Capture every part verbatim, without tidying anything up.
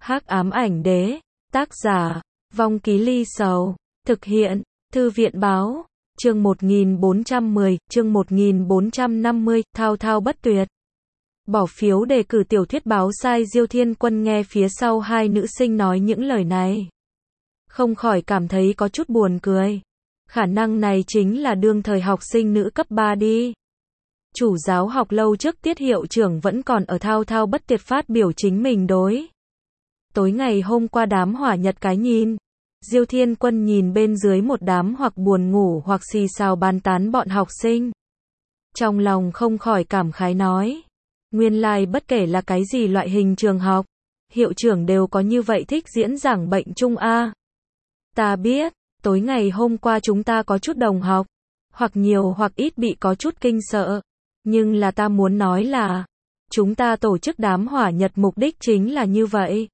Hắc ám ảnh đế, tác giả, Vong Ký Ly Sầu, thực hiện, Thư viện báo, chương một nghìn bốn trăm mười, chương một nghìn bốn trăm năm mươi, thao thao bất tuyệt. Bỏ phiếu đề cử tiểu thuyết báo sai Diêu Thiên Quân nghe phía sau hai nữ sinh nói những lời này. Không khỏi cảm thấy có chút buồn cười. Khả năng này chính là đương thời học sinh nữ cấp ba đi. Chủ giáo học lâu trước tiết hiệu trưởng vẫn còn ở thao thao bất tuyệt phát biểu chính mình đối. Tối ngày hôm qua đám hỏa nhật cái nhìn. Diêu Thiên Quân nhìn bên dưới một đám hoặc buồn ngủ hoặc xì xào bàn tán bọn học sinh. Trong lòng không khỏi cảm khái nói. Nguyên lai like bất kể là cái gì loại hình trường học, hiệu trưởng đều có như vậy thích diễn giảng bệnh chung a. Ta biết, tối ngày hôm qua chúng ta có chút đồng học, hoặc nhiều hoặc ít bị có chút kinh sợ. Nhưng là ta muốn nói là, chúng ta tổ chức đám hỏa nhật mục đích chính là như vậy.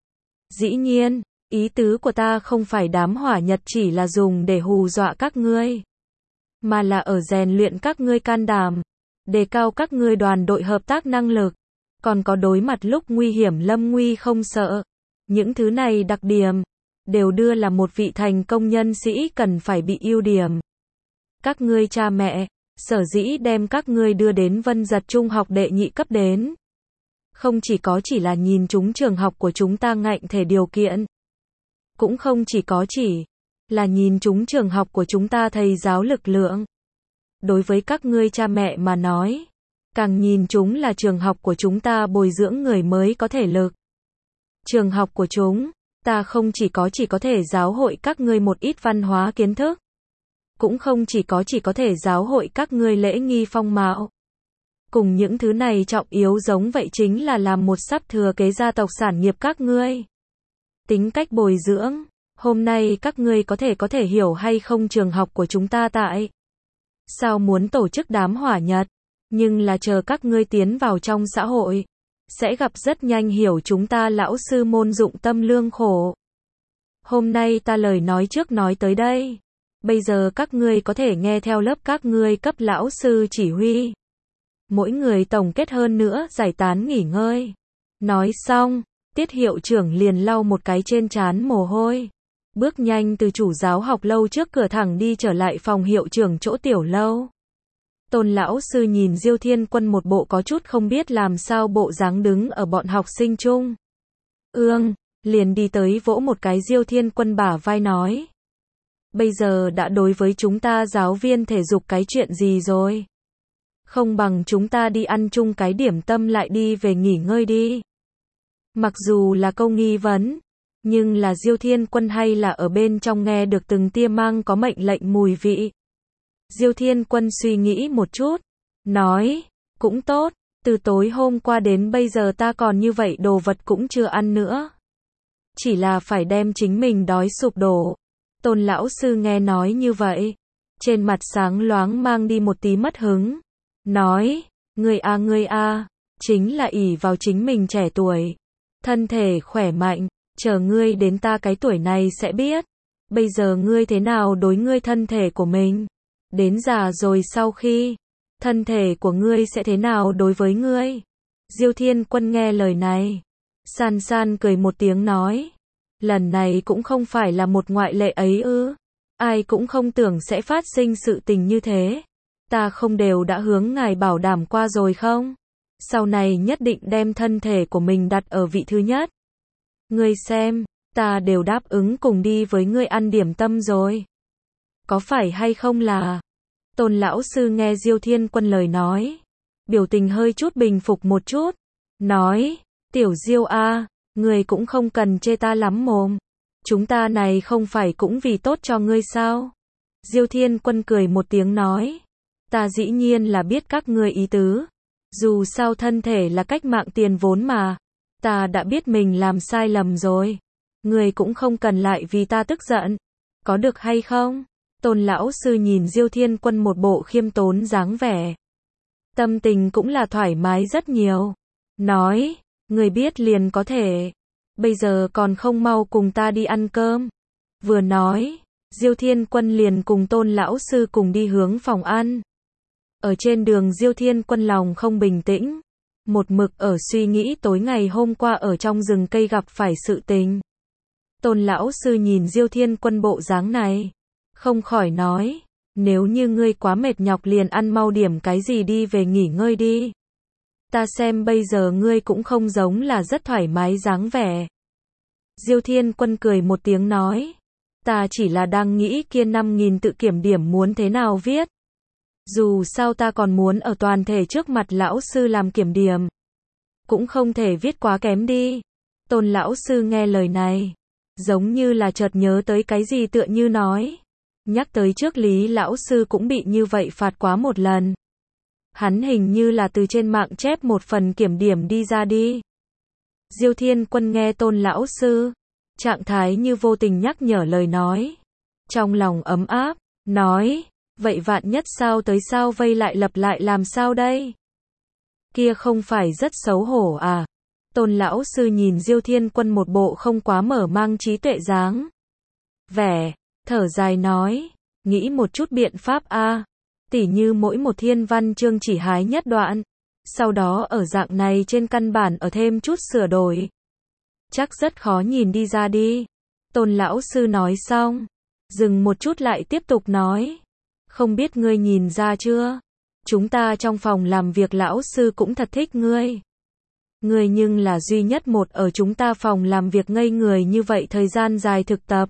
Dĩ nhiên, ý tứ của ta không phải đám hỏa nhật chỉ là dùng để hù dọa các ngươi, mà là ở rèn luyện các ngươi can đảm, đề cao các ngươi đoàn đội hợp tác năng lực, còn có đối mặt lúc nguy hiểm lâm nguy không sợ. Những thứ này đặc điểm, đều đưa là một vị thành công nhân sĩ cần phải bị ưu điểm. Các ngươi cha mẹ, sở dĩ đem các ngươi đưa đến Vân Giật trung học đệ nhị cấp đến. Không chỉ có chỉ là nhìn chúng trường học của chúng ta ngạnh thể điều kiện. Cũng không chỉ có chỉ là nhìn chúng trường học của chúng ta thầy giáo lực lượng. Đối với các ngươi cha mẹ mà nói, càng nhìn chúng là trường học của chúng ta bồi dưỡng người mới có thể lực. Trường học của chúng ta không chỉ có chỉ có thể giáo hội các ngươi một ít văn hóa kiến thức. Cũng không chỉ có chỉ có thể giáo hội các ngươi lễ nghi phong mạo. Cùng những thứ này trọng yếu giống vậy chính là làm một sắp thừa kế gia tộc sản nghiệp các ngươi. Tính cách bồi dưỡng, hôm nay các ngươi có thể có thể hiểu hay không trường học của chúng ta tại sao muốn tổ chức đám hỏa nhật, nhưng là chờ các ngươi tiến vào trong xã hội, sẽ gặp rất nhanh hiểu chúng ta lão sư môn dụng tâm lương khổ. Hôm nay ta lời nói trước nói tới đây. Bây giờ các ngươi có thể nghe theo lớp các ngươi cấp lão sư chỉ huy. Mỗi người tổng kết hơn nữa giải tán nghỉ ngơi. Nói xong, tiết hiệu trưởng liền lau một cái trên trán mồ hôi. Bước nhanh từ chủ giáo học lâu trước cửa thẳng đi trở lại phòng hiệu trưởng chỗ tiểu lâu. Tôn lão sư nhìn Diêu Thiên Quân một bộ có chút không biết làm sao bộ dáng đứng ở bọn học sinh chung. Ương, liền đi tới vỗ một cái Diêu Thiên Quân bả vai nói. Bây giờ đã đối với chúng ta giáo viên thể dục cái chuyện gì rồi? Không bằng chúng ta đi ăn chung cái điểm tâm lại đi về nghỉ ngơi đi. Mặc dù là câu nghi vấn, nhưng là Diêu Thiên Quân hay là ở bên trong nghe được từng tia mang có mệnh lệnh mùi vị. Diêu Thiên Quân suy nghĩ một chút, nói, cũng tốt, từ tối hôm qua đến bây giờ ta còn như vậy đồ vật cũng chưa ăn nữa. Chỉ là phải đem chính mình đói sụp đổ. Tôn lão sư nghe nói như vậy, trên mặt sáng loáng mang đi một tí mất hứng, nói, ngươi a ngươi a, chính là ỷ vào chính mình trẻ tuổi, thân thể khỏe mạnh, chờ ngươi đến ta cái tuổi này sẽ biết, bây giờ ngươi thế nào đối ngươi thân thể của mình, đến già rồi sau khi, thân thể của ngươi sẽ thế nào đối với ngươi. Diêu Thiên Quân nghe lời này, san san cười một tiếng nói. Lần này cũng không phải là một ngoại lệ ấy ư. Ai cũng không tưởng sẽ phát sinh sự tình như thế. Ta không đều đã hướng ngài bảo đảm qua rồi không? Sau này nhất định đem thân thể của mình đặt ở vị thứ nhất. Ngươi xem, ta đều đáp ứng cùng đi với ngươi ăn điểm tâm rồi. Có phải hay không là? Tôn lão sư nghe Diêu Thiên Quân lời nói. Biểu tình hơi chút bình phục một chút. Nói, tiểu Diêu a, ngươi cũng không cần chê ta lắm mồm. Chúng ta này không phải cũng vì tốt cho ngươi sao? Diêu Thiên Quân cười một tiếng nói. Ta dĩ nhiên là biết các ngươi ý tứ. Dù sao thân thể là cách mạng tiền vốn mà. Ta đã biết mình làm sai lầm rồi. Ngươi cũng không cần lại vì ta tức giận. Có được hay không? Tôn lão sư nhìn Diêu Thiên Quân một bộ khiêm tốn dáng vẻ. Tâm tình cũng là thoải mái rất nhiều. Nói. Người biết liền có thể. Bây giờ còn không mau cùng ta đi ăn cơm. Vừa nói, Diêu Thiên Quân liền cùng Tôn lão sư cùng đi hướng phòng ăn. Ở trên đường Diêu Thiên Quân lòng không bình tĩnh. một mực ở suy nghĩ tối ngày hôm qua ở trong rừng cây gặp phải sự tình. Tôn lão sư nhìn Diêu Thiên Quân bộ dáng này, không khỏi nói, nếu như ngươi quá mệt nhọc liền ăn mau điểm cái gì đi về nghỉ ngơi đi. Ta xem bây giờ ngươi cũng không giống là rất thoải mái dáng vẻ. Diêu Thiên Quân cười một tiếng nói, ta chỉ là đang nghĩ kia năm nghìn tự kiểm điểm muốn thế nào viết. Dù sao ta còn muốn ở toàn thể trước mặt lão sư làm kiểm điểm. Cũng không thể viết quá kém đi. Tôn lão sư nghe lời này, giống như là chợt nhớ tới cái gì tựa như nói. Nhắc tới trước Lý lão sư cũng bị như vậy phạt quá một lần. Hắn hình như là từ trên mạng chép một phần kiểm điểm đi ra đi. Diêu Thiên Quân nghe Tôn lão sư, trạng thái như vô tình nhắc nhở lời nói. Trong lòng ấm áp, nói, vậy vạn nhất sao tới sao vây lại lập lại làm sao đây? Kia không phải rất xấu hổ à? Tôn lão sư nhìn Diêu Thiên Quân một bộ không quá mở mang trí tuệ dáng vẻ, thở dài nói, nghĩ một chút biện pháp a, tỉ như mỗi một thiên văn chương chỉ hái nhất đoạn, sau đó ở dạng này trên căn bản ở thêm chút sửa đổi. Chắc rất khó nhìn đi ra đi. Tôn lão sư nói xong, dừng một chút lại tiếp tục nói, không biết ngươi nhìn ra chưa? Chúng ta trong phòng làm việc lão sư cũng thật thích ngươi. Ngươi nhưng là duy nhất một ở chúng ta phòng làm việc ngây người như vậy thời gian dài thực tập.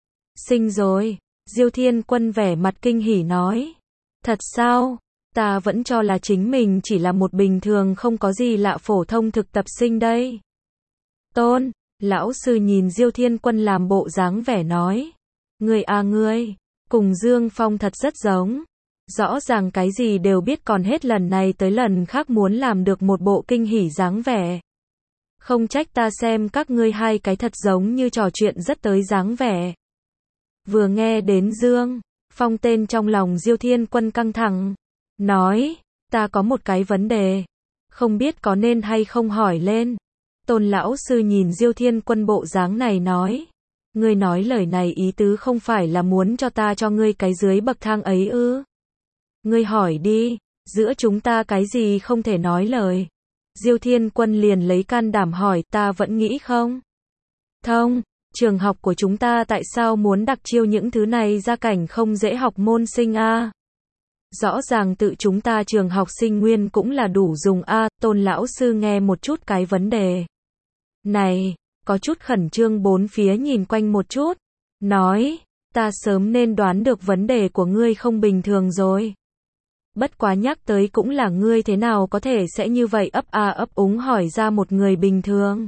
Sinh rồi, Diêu Thiên Quân vẻ mặt kinh hỉ nói. Thật sao? Ta vẫn cho là chính mình chỉ là một bình thường không có gì lạ phổ thông thực tập sinh đây. Tôn, lão sư nhìn Diêu Thiên Quân làm bộ dáng vẻ nói. Ngươi à ngươi, cùng Dương Phong thật rất giống. Rõ ràng cái gì đều biết còn hết lần này tới lần khác muốn làm được một bộ kinh hỉ dáng vẻ. Không trách ta xem các ngươi hai cái thật giống như trò chuyện rất tới dáng vẻ. Vừa nghe đến Dương Phong tên trong lòng Diêu Thiên Quân căng thẳng, nói, ta có một cái vấn đề, không biết có nên hay không hỏi lên. Tôn lão sư nhìn Diêu Thiên Quân bộ dáng này nói, ngươi nói lời này ý tứ không phải là muốn cho ta cho ngươi cái dưới bậc thang ấy ư? Ngươi hỏi đi, giữa chúng ta cái gì không thể nói lời. Diêu Thiên Quân liền lấy can đảm hỏi, ta vẫn nghĩ không thông, trường học của chúng ta tại sao muốn đặc chiêu những thứ này gia cảnh không dễ học môn sinh a? Rõ ràng tự chúng ta trường học sinh nguyên cũng là đủ dùng a. Tôn lão sư nghe một chút cái vấn đề này, có chút khẩn trương bốn phía nhìn quanh một chút, nói, ta sớm nên đoán được vấn đề của ngươi không bình thường rồi. Bất quá nhắc tới cũng là ngươi thế nào có thể sẽ như vậy ấp a ấp úng hỏi ra một người bình thường.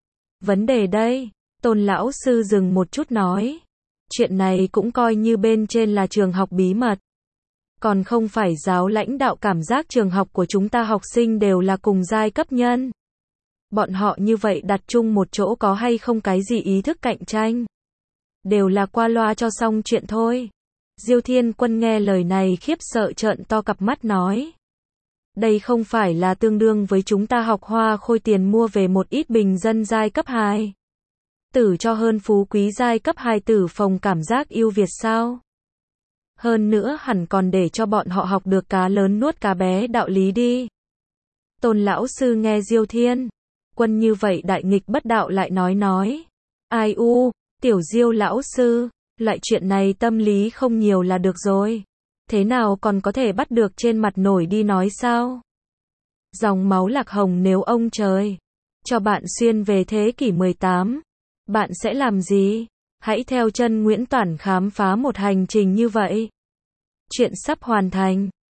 Vấn đề đây, Tôn lão sư dừng một chút nói, chuyện này cũng coi như bên trên là trường học bí mật. Còn không phải giáo lãnh đạo cảm giác trường học của chúng ta học sinh đều là cùng giai cấp nhân. Bọn họ như vậy đặt chung một chỗ có hay không cái gì ý thức cạnh tranh. Đều là qua loa cho xong chuyện thôi. Diêu Thiên Quân nghe lời này khiếp sợ trợn to cặp mắt nói. Đây không phải là tương đương với chúng ta học hoa khôi tiền mua về một ít bình dân giai cấp hai. Tử cho hơn phú quý giai cấp hai tử phòng cảm giác yêu Việt sao? Hơn nữa hẳn còn để cho bọn họ học được cá lớn nuốt cá bé đạo lý đi. Tôn lão sư nghe Diêu Thiên Quân như vậy đại nghịch bất đạo lại nói nói. Ai u, tiểu Diêu lão sư, loại chuyện này tâm lý không nhiều là được rồi. Thế nào còn có thể bắt được trên mặt nổi đi nói sao? Dòng máu lạc hồng nếu ông trời cho bạn xuyên về thế kỷ mười tám, bạn sẽ làm gì? Hãy theo chân Nguyễn Toản khám phá một hành trình như vậy. Chuyện sắp hoàn thành.